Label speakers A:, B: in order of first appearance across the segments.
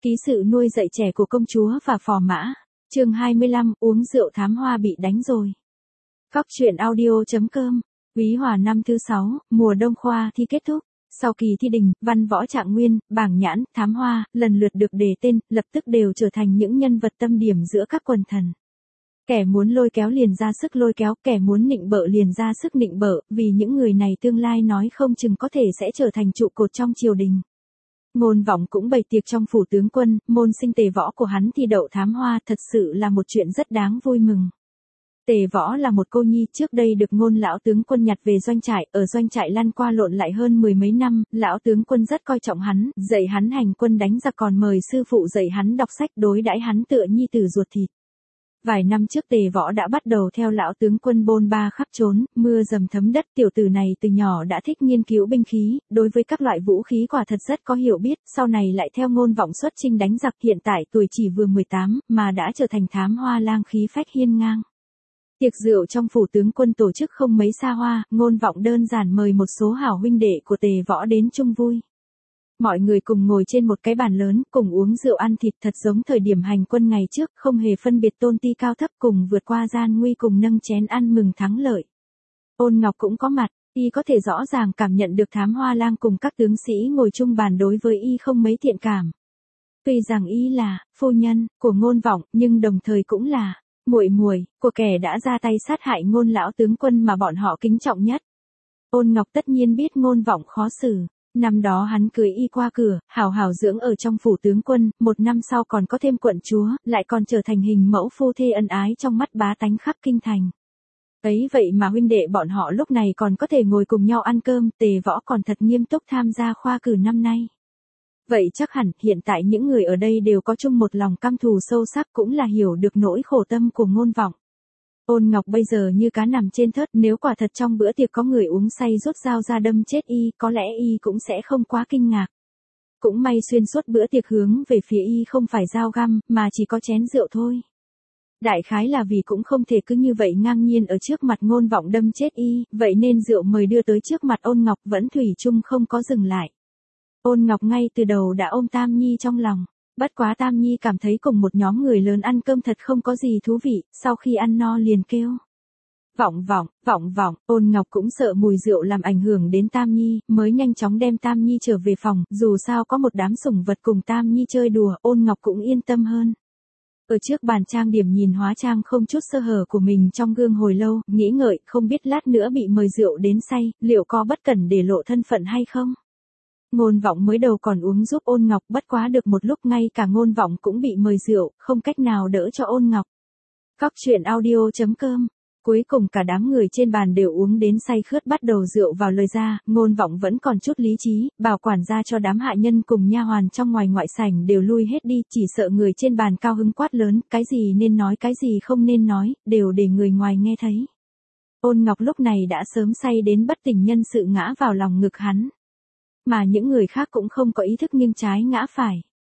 A: Ký sự nuôi dạy trẻ của công chúa và phò mã. Chương 25, uống rượu thám hoa bị đánh rồi. Cóc truyện audio.com. Quý Hòa năm thứ 6, mùa đông khoa thi kết thúc. Sau kỳ thi đình, văn võ trạng nguyên, bảng nhãn, thám hoa, lần lượt được đề tên, lập tức đều trở thành những nhân vật tâm điểm giữa các quần thần. Kẻ muốn lôi kéo liền ra sức lôi kéo, kẻ muốn nịnh bợ liền ra sức nịnh bợ, vì những người này tương lai nói không chừng có thể sẽ trở thành trụ cột trong triều đình. Ngôn Vọng cũng bày tiệc trong phủ tướng quân, môn sinh Tề Võ của hắn thi đậu thám hoa, thật sự là một chuyện rất đáng vui mừng. Tề Võ là một cô nhi, trước đây được Ngôn lão tướng quân nhặt về doanh trại, ở doanh trại lăn qua lộn lại hơn 10 mấy năm, lão tướng quân rất coi trọng hắn, dạy hắn hành quân đánh giặc, còn mời sư phụ dạy hắn đọc sách, đối đãi hắn tựa nhi tử ruột thịt. Vài năm trước Tề Võ đã bắt đầu theo lão tướng quân bôn ba khắp trốn, mưa dầm thấm đất, tiểu tử này từ nhỏ đã thích nghiên cứu binh khí, đối với các loại vũ khí quả thật rất có hiểu biết, sau này lại theo Ngôn Vọng xuất chinh đánh giặc, hiện tại tuổi chỉ vừa 18, mà đã trở thành thám hoa lang khí phách hiên ngang. Tiệc rượu trong phủ tướng quân tổ chức không mấy xa hoa, Ngôn Vọng đơn giản mời một số hảo huynh đệ của Tề Võ đến chung vui. Mọi người cùng ngồi trên một cái bàn lớn, cùng uống rượu ăn thịt, thật giống thời điểm hành quân ngày trước, không hề phân biệt tôn ti cao thấp, cùng vượt qua gian nguy, cùng nâng chén ăn mừng thắng lợi. Ôn Ngọc cũng có mặt, y có thể rõ ràng cảm nhận được thám hoa lang cùng các tướng sĩ ngồi chung bàn đối với y không mấy thiện cảm. Tuy rằng y là phu nhân của Ngôn Vọng, nhưng đồng thời cũng là muội muội của kẻ đã ra tay sát hại Ngôn lão tướng quân mà bọn họ kính trọng nhất. Ôn Ngọc tất nhiên biết Ngôn Vọng khó xử. Năm đó hắn cưới y qua cửa, hảo hảo dưỡng ở trong phủ tướng quân, một năm sau còn có thêm quận chúa, lại còn trở thành hình mẫu phu thê ân ái trong mắt bá tánh khắp kinh thành. Ấy vậy mà huynh đệ bọn họ lúc này còn có thể ngồi cùng nhau ăn cơm, Tề Võ còn thật nghiêm túc tham gia khoa cử năm nay. Vậy chắc hẳn hiện tại những người ở đây đều có chung một lòng căm thù sâu sắc, cũng là hiểu được nỗi khổ tâm của Ngôn Vọng. Ôn Ngọc bây giờ như cá nằm trên thớt, nếu quả thật trong bữa tiệc có người uống say rút dao ra đâm chết y, có lẽ y cũng sẽ không quá kinh ngạc. Cũng may xuyên suốt bữa tiệc hướng về phía y không phải dao găm, mà chỉ có chén rượu thôi. Đại khái là vì cũng không thể cứ như vậy ngang nhiên ở trước mặt Ngôn Vọng đâm chết y, vậy nên rượu mời đưa tới trước mặt Ôn Ngọc vẫn thủy chung không có dừng lại. Ôn Ngọc ngay từ đầu đã ôm Tam Nhi trong lòng. Bất quá Tam Nhi cảm thấy cùng một nhóm người lớn ăn cơm thật không có gì thú vị, sau khi ăn no liền kêu. Vọng vọng, vọng vọng, Ôn Ngọc cũng sợ mùi rượu làm ảnh hưởng đến Tam Nhi, mới nhanh chóng đem Tam Nhi trở về phòng, dù sao có một đám sủng vật cùng Tam Nhi chơi đùa, Ôn Ngọc cũng yên tâm hơn. Ở trước bàn trang điểm nhìn hóa trang không chút sơ hở của mình trong gương hồi lâu, nghĩ ngợi không biết lát nữa bị mời rượu đến say, liệu có bất cẩn để lộ thân phận hay không. Ngôn Vọng mới đầu còn uống giúp Ôn Ngọc, bất quá được một lúc ngay cả Ngôn Vọng cũng bị mời rượu, không cách nào đỡ cho Ôn Ngọc. Cóc truyện audio.com. Cuối cùng cả đám người trên bàn đều uống đến say khướt, bắt đầu rượu vào lời ra, Ngôn Vọng vẫn còn chút lý trí, bảo quản gia cho đám hạ nhân cùng nha hoàn trong ngoài ngoại sảnh đều lui hết đi, chỉ sợ người trên bàn cao hứng quát lớn, cái gì nên nói cái gì không nên nói, đều để người ngoài nghe thấy. Ôn Ngọc lúc này đã sớm say đến bất tỉnh nhân sự ngã vào lòng ngực hắn. Mà những người khác cũng không có ý thức nghiêng trái ngã phải.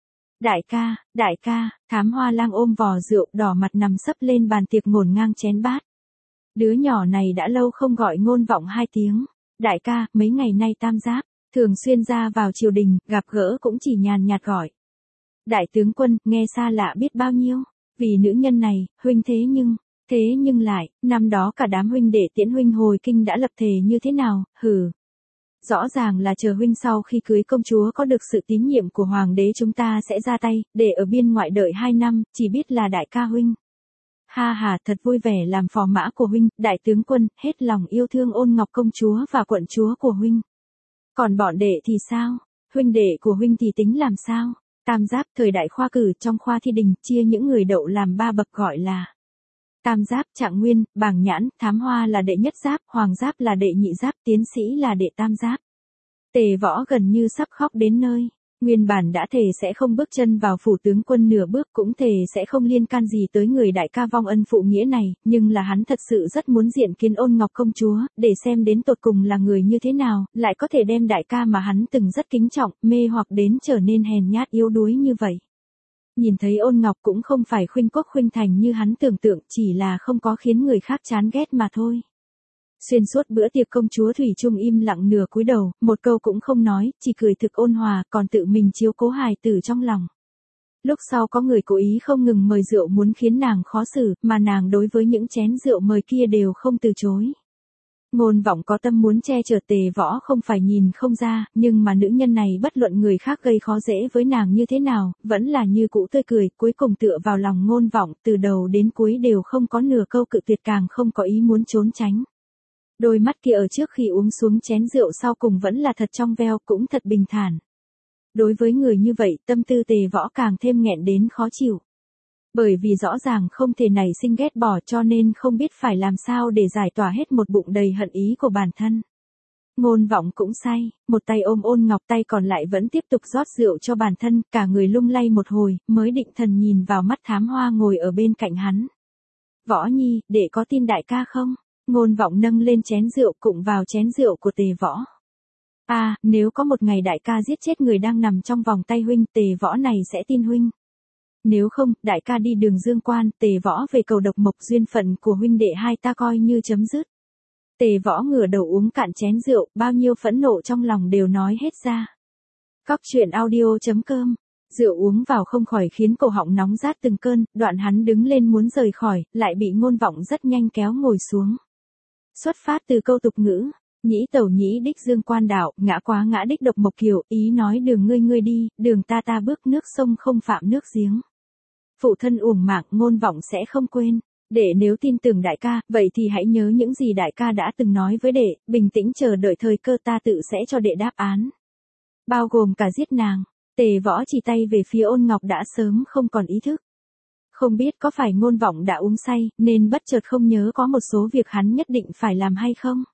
A: Đại ca, thám hoa lang ôm vò rượu đỏ mặt nằm sấp lên bàn tiệc ngổn ngang chén bát. Đứa nhỏ này đã lâu không gọi Ngôn Vọng 2 tiếng. Đại ca, mấy ngày nay Tam Giáp, thường xuyên ra vào triều đình, gặp gỡ cũng chỉ nhàn nhạt gọi. Đại tướng quân, nghe xa lạ biết bao nhiêu. Vì nữ nhân này, huynh thế nhưng lại, năm đó cả đám huynh đệ tiễn huynh hồi kinh đã lập thề như thế nào, hừ. Rõ ràng là chờ huynh sau khi cưới công chúa có được sự tín nhiệm của hoàng đế chúng ta sẽ ra tay, để ở biên ngoại đợi 2 năm, chỉ biết là đại ca huynh. Ha ha, thật vui vẻ làm phò mã của huynh, đại tướng quân, hết lòng yêu thương Ôn Ngọc công chúa và quận chúa của huynh. Còn bọn đệ thì sao? Huynh đệ của huynh thì tính làm sao? Tam Giáp, thời đại khoa cử trong khoa thi đình, chia những người đậu làm 3 bậc gọi là Tam Giáp, trạng nguyên, bảng nhãn, thám hoa là đệ nhất giáp, hoàng giáp là đệ nhị giáp, tiến sĩ là đệ tam giáp. Tề Võ gần như sắp khóc đến nơi. Nguyên bản đã thề sẽ không bước chân vào phủ tướng quân nửa bước, cũng thề sẽ không liên can gì tới người đại ca vong ân phụ nghĩa này, nhưng là hắn thật sự rất muốn diện kiến Ôn Ngọc công chúa, để xem đến tột cùng là người như thế nào, lại có thể đem đại ca mà hắn từng rất kính trọng, mê hoặc đến trở nên hèn nhát yếu đuối như vậy. Nhìn thấy Ôn Ngọc cũng không phải khuynh quốc khuynh thành như hắn tưởng tượng, chỉ là không có khiến người khác chán ghét mà thôi. Xuyên suốt bữa tiệc công chúa thủy chung im lặng nửa cúi đầu, một câu cũng không nói, chỉ cười thực ôn hòa, còn tự mình chiếu cố hài tử trong lòng. Lúc sau có người cố ý không ngừng mời rượu muốn khiến nàng khó xử, mà nàng đối với những chén rượu mời kia đều không từ chối. Ngôn Vọng có tâm muốn che chở Tề Võ không phải nhìn không ra, nhưng mà nữ nhân này bất luận người khác gây khó dễ với nàng như thế nào, vẫn là như cũ tươi cười, cuối cùng tựa vào lòng Ngôn Vọng, từ đầu đến cuối đều không có nửa câu cự tuyệt, càng không có ý muốn trốn tránh. Đôi mắt kia ở trước khi uống xuống chén rượu sau cùng vẫn là thật trong veo, cũng thật bình thản. Đối với người như vậy, tâm tư Tề Võ càng thêm nghẹn đến khó chịu. Bởi vì rõ ràng không thể nảy sinh ghét bỏ, cho nên không biết phải làm sao để giải tỏa hết một bụng đầy hận ý của bản thân. Ngôn Vọng cũng say, một tay ôm Ôn Ngọc, tay còn lại vẫn tiếp tục rót rượu cho bản thân, cả người lung lay một hồi, mới định thần nhìn vào mắt Thám Hoa ngồi ở bên cạnh hắn. Võ Nhi, để có tin đại ca không? Ngôn Vọng nâng lên chén rượu cụng vào chén rượu của Tề Võ. Nếu có một ngày đại ca giết chết người đang nằm trong vòng tay huynh, Tề Võ này sẽ tin huynh. Nếu không, đại ca đi đường dương quan, Tề Võ về cầu độc mộc, duyên phận của huynh đệ hai ta coi như chấm dứt. Tề Võ ngửa đầu uống cạn chén rượu, bao nhiêu phẫn nộ trong lòng đều nói hết ra. Cóc truyện audio.com. Rượu uống vào không khỏi khiến cổ họng nóng rát từng cơn, đoạn hắn đứng lên muốn rời khỏi, lại bị Ngôn Vọng rất nhanh kéo ngồi xuống. Xuất phát từ câu tục ngữ, nhĩ tẩu nhĩ đích dương quan đạo, ngã quá ngã đích độc mộc kiều, ý nói đường ngươi đi, đường ta bước nước sông không phạm nước giếng. Phụ thân uổng mạng, Ngôn Vọng sẽ không quên. Đệ nếu tin tưởng đại ca, vậy thì hãy nhớ những gì đại ca đã từng nói với đệ, bình tĩnh chờ đợi thời cơ, ta tự sẽ cho đệ đáp án. Bao gồm cả giết nàng. Tề Võ chỉ tay về phía Ôn Ngọc đã sớm không còn ý thức. Không biết có phải Ngôn Vọng đã uống say, nên bất chợt không nhớ có một số việc hắn nhất định phải làm hay không?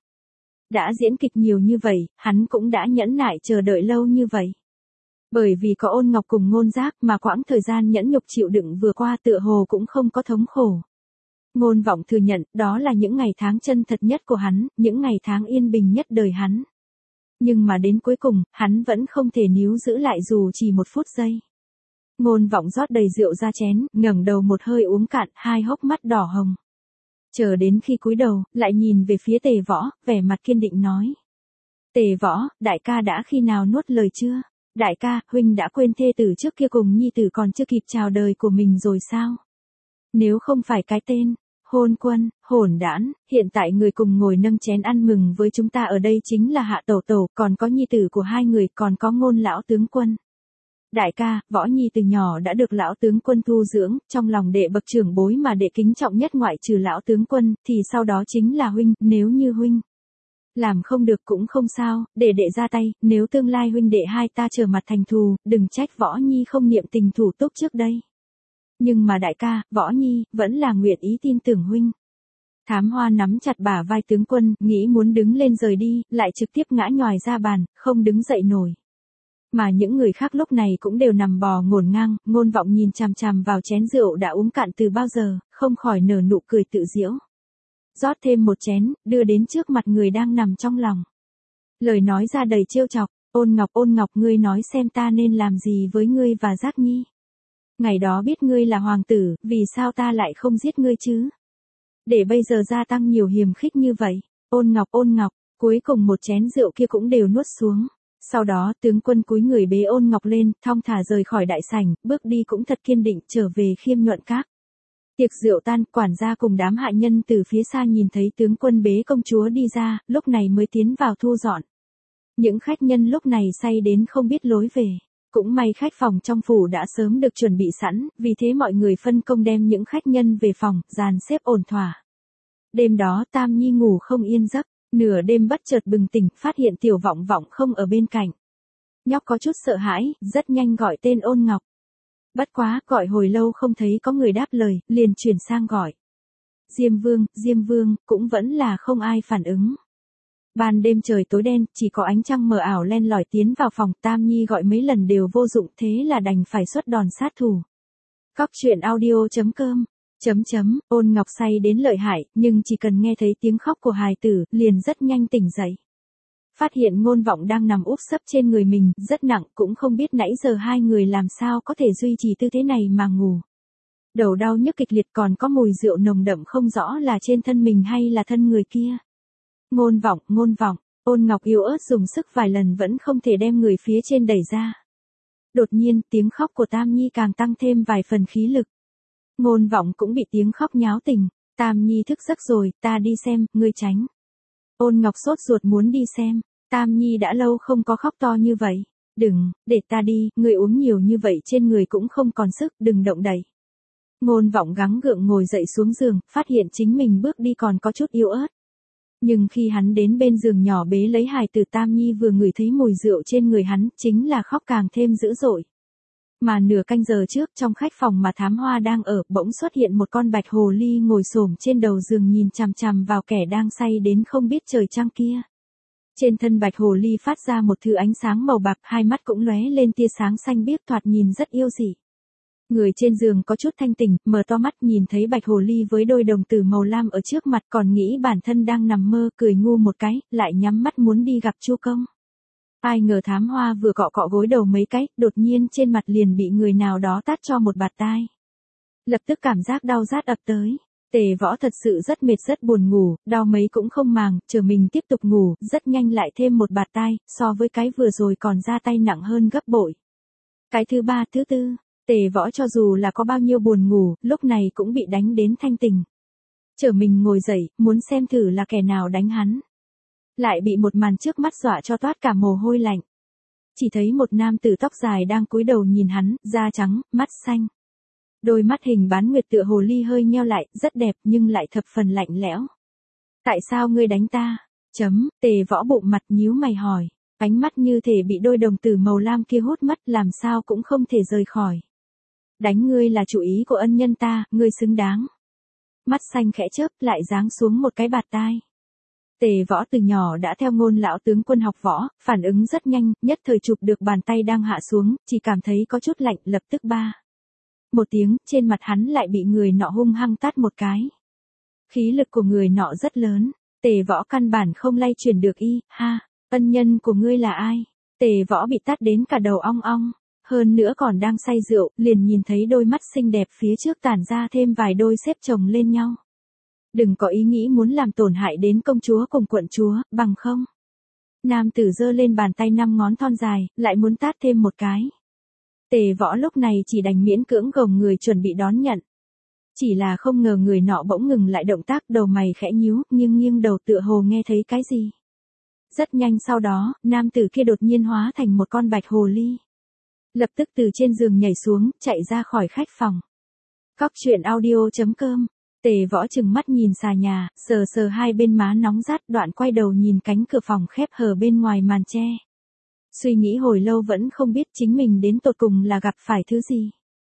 A: Đã diễn kịch nhiều như vậy, hắn cũng đã nhẫn nại chờ đợi lâu như vậy. Bởi vì có Ôn Ngọc cùng Ngôn Giác mà quãng thời gian nhẫn nhục chịu đựng vừa qua tựa hồ cũng không có thống khổ. Ngôn Vọng thừa nhận, đó là những ngày tháng chân thật nhất của hắn, những ngày tháng yên bình nhất đời hắn. Nhưng mà đến cuối cùng, hắn vẫn không thể níu giữ lại dù chỉ một phút giây. Ngôn Vọng rót đầy rượu ra chén, ngẩng đầu một hơi uống cạn, hai hốc mắt đỏ hồng. Chờ đến khi cúi đầu, lại nhìn về phía Tề Võ, vẻ mặt kiên định nói. Tề Võ, đại ca đã khi nào nuốt lời chưa? Đại ca, huynh đã quên thê tử trước kia cùng nhi tử còn chưa kịp chào đời của mình rồi sao? Nếu không phải cái tên hôn quân, hỗn đản, hiện tại người cùng ngồi nâng chén ăn mừng với chúng ta ở đây chính là Hạ Tẩu Tẩu, còn có nhi tử của hai người, còn có Ngôn lão tướng quân. Đại ca, Võ Nhi từ nhỏ đã được lão tướng quân thu dưỡng, trong lòng đệ bậc trưởng bối mà đệ kính trọng nhất ngoại trừ lão tướng quân, thì sau đó chính là huynh, nếu như huynh làm không được cũng không sao, để đệ ra tay, nếu tương lai huynh đệ hai ta trở mặt thành thù, đừng trách Võ Nhi không niệm tình thủ túc trước đây. Nhưng mà đại ca, Võ Nhi, vẫn là nguyện ý tin tưởng huynh. Thám Hoa nắm chặt bả vai tướng quân, nghĩ muốn đứng lên rời đi, lại trực tiếp ngã nhòi ra bàn, không đứng dậy nổi. Mà những người khác lúc này cũng đều nằm bò ngổn ngang, Ngôn Vọng nhìn chằm chằm vào chén rượu đã uống cạn từ bao giờ, không khỏi nở nụ cười tự giễu. Rót thêm một chén, đưa đến trước mặt người đang nằm trong lòng. Lời nói ra đầy trêu chọc, Ôn Ngọc, ngươi nói xem ta nên làm gì với ngươi và Giác Nhi. Ngày đó biết ngươi là hoàng tử, vì sao ta lại không giết ngươi chứ? Để bây giờ gia tăng nhiều hiềm khích như vậy. Ôn Ngọc, cuối cùng một chén rượu kia cũng đều nuốt xuống. Sau đó, tướng quân cúi người bế Ôn Ngọc lên, thong thả rời khỏi đại sảnh, bước đi cũng thật kiên định, trở về Khiêm Nhuận Các. Tiệc rượu tan, quản gia cùng đám hạ nhân từ phía xa nhìn thấy tướng quân bế công chúa đi ra, lúc này mới tiến vào thu dọn. Những khách nhân lúc này say đến không biết lối về. Cũng may khách phòng trong phủ đã sớm được chuẩn bị sẵn, vì thế mọi người phân công đem những khách nhân về phòng, dàn xếp ổn thỏa. Đêm đó Tam Nhi ngủ không yên giấc, nửa đêm bất chợt bừng tỉnh, phát hiện Tiểu Vọng Vọng không ở bên cạnh. Nhóc có chút sợ hãi, rất nhanh gọi tên Ôn Ngọc. Bất quá, gọi hồi lâu không thấy có người đáp lời, liền chuyển sang gọi Diêm Vương, cũng vẫn là không ai phản ứng. Ban đêm trời tối đen, chỉ có ánh trăng mờ ảo len lỏi tiến vào phòng, Tam Nhi gọi mấy lần đều vô dụng, thế là đành phải xuất đòn sát thủ. Cóc truyện audio.com. Ôn Ngọc say đến lợi hại, nhưng chỉ cần nghe thấy tiếng khóc của hài tử, liền rất nhanh tỉnh dậy. Phát hiện Ngôn Vọng đang nằm úp sấp trên người mình, rất nặng, cũng không biết nãy giờ hai người làm sao có thể duy trì tư thế này mà ngủ. Đầu đau nhức kịch liệt, còn có mùi rượu nồng đậm không rõ là trên thân mình hay là thân người kia. Ngôn Vọng, Ôn Ngọc yếu ớt dùng sức vài lần vẫn không thể đem người phía trên đẩy ra. Đột nhiên, tiếng khóc của Tam Nhi càng tăng thêm vài phần khí lực. Ngôn Vọng cũng bị tiếng khóc nháo tỉnh. Tam Nhi thức giấc rồi, ta đi xem, ngươi tránh. Ôn Ngọc sốt ruột muốn đi xem. Tam Nhi đã lâu không có khóc to như vậy. Đừng, để ta đi, ngươi uống nhiều như vậy trên người cũng không còn sức, đừng động đậy. Ngôn Vọng gắng gượng ngồi dậy xuống giường, phát hiện chính mình bước đi còn có chút yếu ớt. Nhưng khi hắn đến bên giường nhỏ bế lấy hài tử, Tam Nhi vừa ngửi thấy mùi rượu trên người hắn, chính là khóc càng thêm dữ dội. Mà nửa canh giờ trước, trong khách phòng mà Thám Hoa đang ở, bỗng xuất hiện một con bạch hồ ly ngồi xổm trên đầu giường nhìn chằm chằm vào kẻ đang say đến không biết trời trăng kia. Trên thân bạch hồ ly phát ra một thứ ánh sáng màu bạc, hai mắt cũng lóe lên tia sáng xanh biếc, thoạt nhìn rất yêu dị. Người trên giường có chút thanh tỉnh, mở to mắt nhìn thấy bạch hồ ly với đôi đồng tử màu lam ở trước mặt, còn nghĩ bản thân đang nằm mơ, cười ngu một cái, lại nhắm mắt muốn đi gặp Chu Công. Ai ngờ Thám Hoa vừa cọ cọ gối đầu mấy cái, đột nhiên trên mặt liền bị người nào đó tát cho một bạt tai. Lập tức cảm giác đau rát ập tới. Tề Võ thật sự rất mệt rất buồn ngủ, đau mấy cũng không màng, chờ mình tiếp tục ngủ, rất nhanh lại thêm một bạt tai, so với cái vừa rồi còn ra tay nặng hơn gấp bội. Cái thứ ba thứ tư, Tề Võ cho dù là có bao nhiêu buồn ngủ, lúc này cũng bị đánh đến thanh tình. Chờ mình ngồi dậy, muốn xem thử là kẻ nào đánh hắn. Lại bị một màn trước mắt dọa cho toát cả mồ hôi lạnh. Chỉ thấy một nam tử tóc dài đang cúi đầu nhìn hắn, da trắng, mắt xanh. Đôi mắt hình bán nguyệt tựa hồ ly hơi nheo lại, rất đẹp nhưng lại thập phần lạnh lẽo. Tại sao ngươi đánh ta? Tề Võ bụng mặt nhíu mày hỏi. Ánh mắt như thể bị đôi đồng tử màu lam kia hút mắt, làm sao cũng không thể rời khỏi. Đánh ngươi là chủ ý của ân nhân ta, ngươi xứng đáng. Mắt xanh khẽ chớp lại giáng xuống một cái bạt tai. Tề Võ từ nhỏ đã theo Ngôn lão tướng quân học võ, phản ứng rất nhanh, nhất thời chụp được bàn tay đang hạ xuống, chỉ cảm thấy có chút lạnh, lập tức ba. Một tiếng, trên mặt hắn lại bị người nọ hung hăng tát một cái. Khí lực của người nọ rất lớn, Tề Võ căn bản không lay chuyển được ha, ân nhân của ngươi là ai? Tề Võ bị tát đến cả đầu ong ong, hơn nữa còn đang say rượu, liền nhìn thấy đôi mắt xinh đẹp phía trước tản ra thêm vài đôi xếp chồng lên nhau. Đừng có ý nghĩ muốn làm tổn hại đến công chúa cùng quận chúa, bằng không. Nam tử giơ lên bàn tay 5 ngón thon dài, lại muốn tát thêm một cái. Tề Võ lúc này chỉ đành miễn cưỡng gồng người chuẩn bị đón nhận. Chỉ là không ngờ người nọ bỗng ngừng lại động tác, đầu mày khẽ nhíu, nghiêng đầu tựa hồ nghe thấy cái gì. Rất nhanh sau đó, nam tử kia đột nhiên hóa thành một con bạch hồ ly. Lập tức từ trên giường nhảy xuống, chạy ra khỏi khách phòng. Cóc truyện audio.com. Tề Võ chừng mắt nhìn xà nhà, sờ hai bên má nóng rát, đoạn quay đầu nhìn cánh cửa phòng khép hờ bên ngoài màn che. Suy nghĩ hồi lâu vẫn không biết chính mình đến tột cùng là gặp phải thứ gì.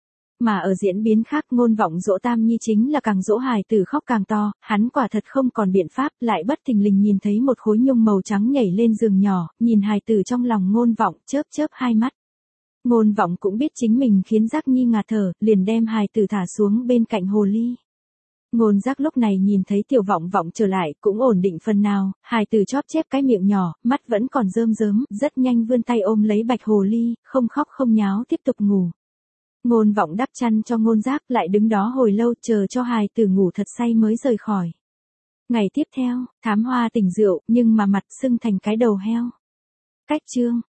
A: Mà ở diễn biến khác, Ngôn Vọng dỗ Tam Nhi chính là càng dỗ hài tử khóc càng to, hắn quả thật không còn biện pháp, lại bất thình lình nhìn thấy một khối nhung màu trắng nhảy lên giường nhỏ, nhìn hài tử trong lòng Ngôn Vọng, chớp hai mắt. Ngôn Vọng cũng biết chính mình khiến Giác Nhi ngạt thở, liền đem hài tử thả xuống bên cạnh hồ ly. Ngôn Giác lúc này nhìn thấy Tiểu Vọng Vọng trở lại, cũng ổn định phần nào, hài tử chóp chép cái miệng nhỏ, mắt vẫn còn rơm rớm, rất nhanh vươn tay ôm lấy bạch hồ ly, không khóc không nháo tiếp tục ngủ. Ngôn Vọng đắp chăn cho Ngôn Giác, lại đứng đó hồi lâu chờ cho hài tử ngủ thật say mới rời khỏi. Ngày tiếp theo, Thám Hoa tỉnh rượu, nhưng mà mặt sưng thành cái đầu heo. Cách chương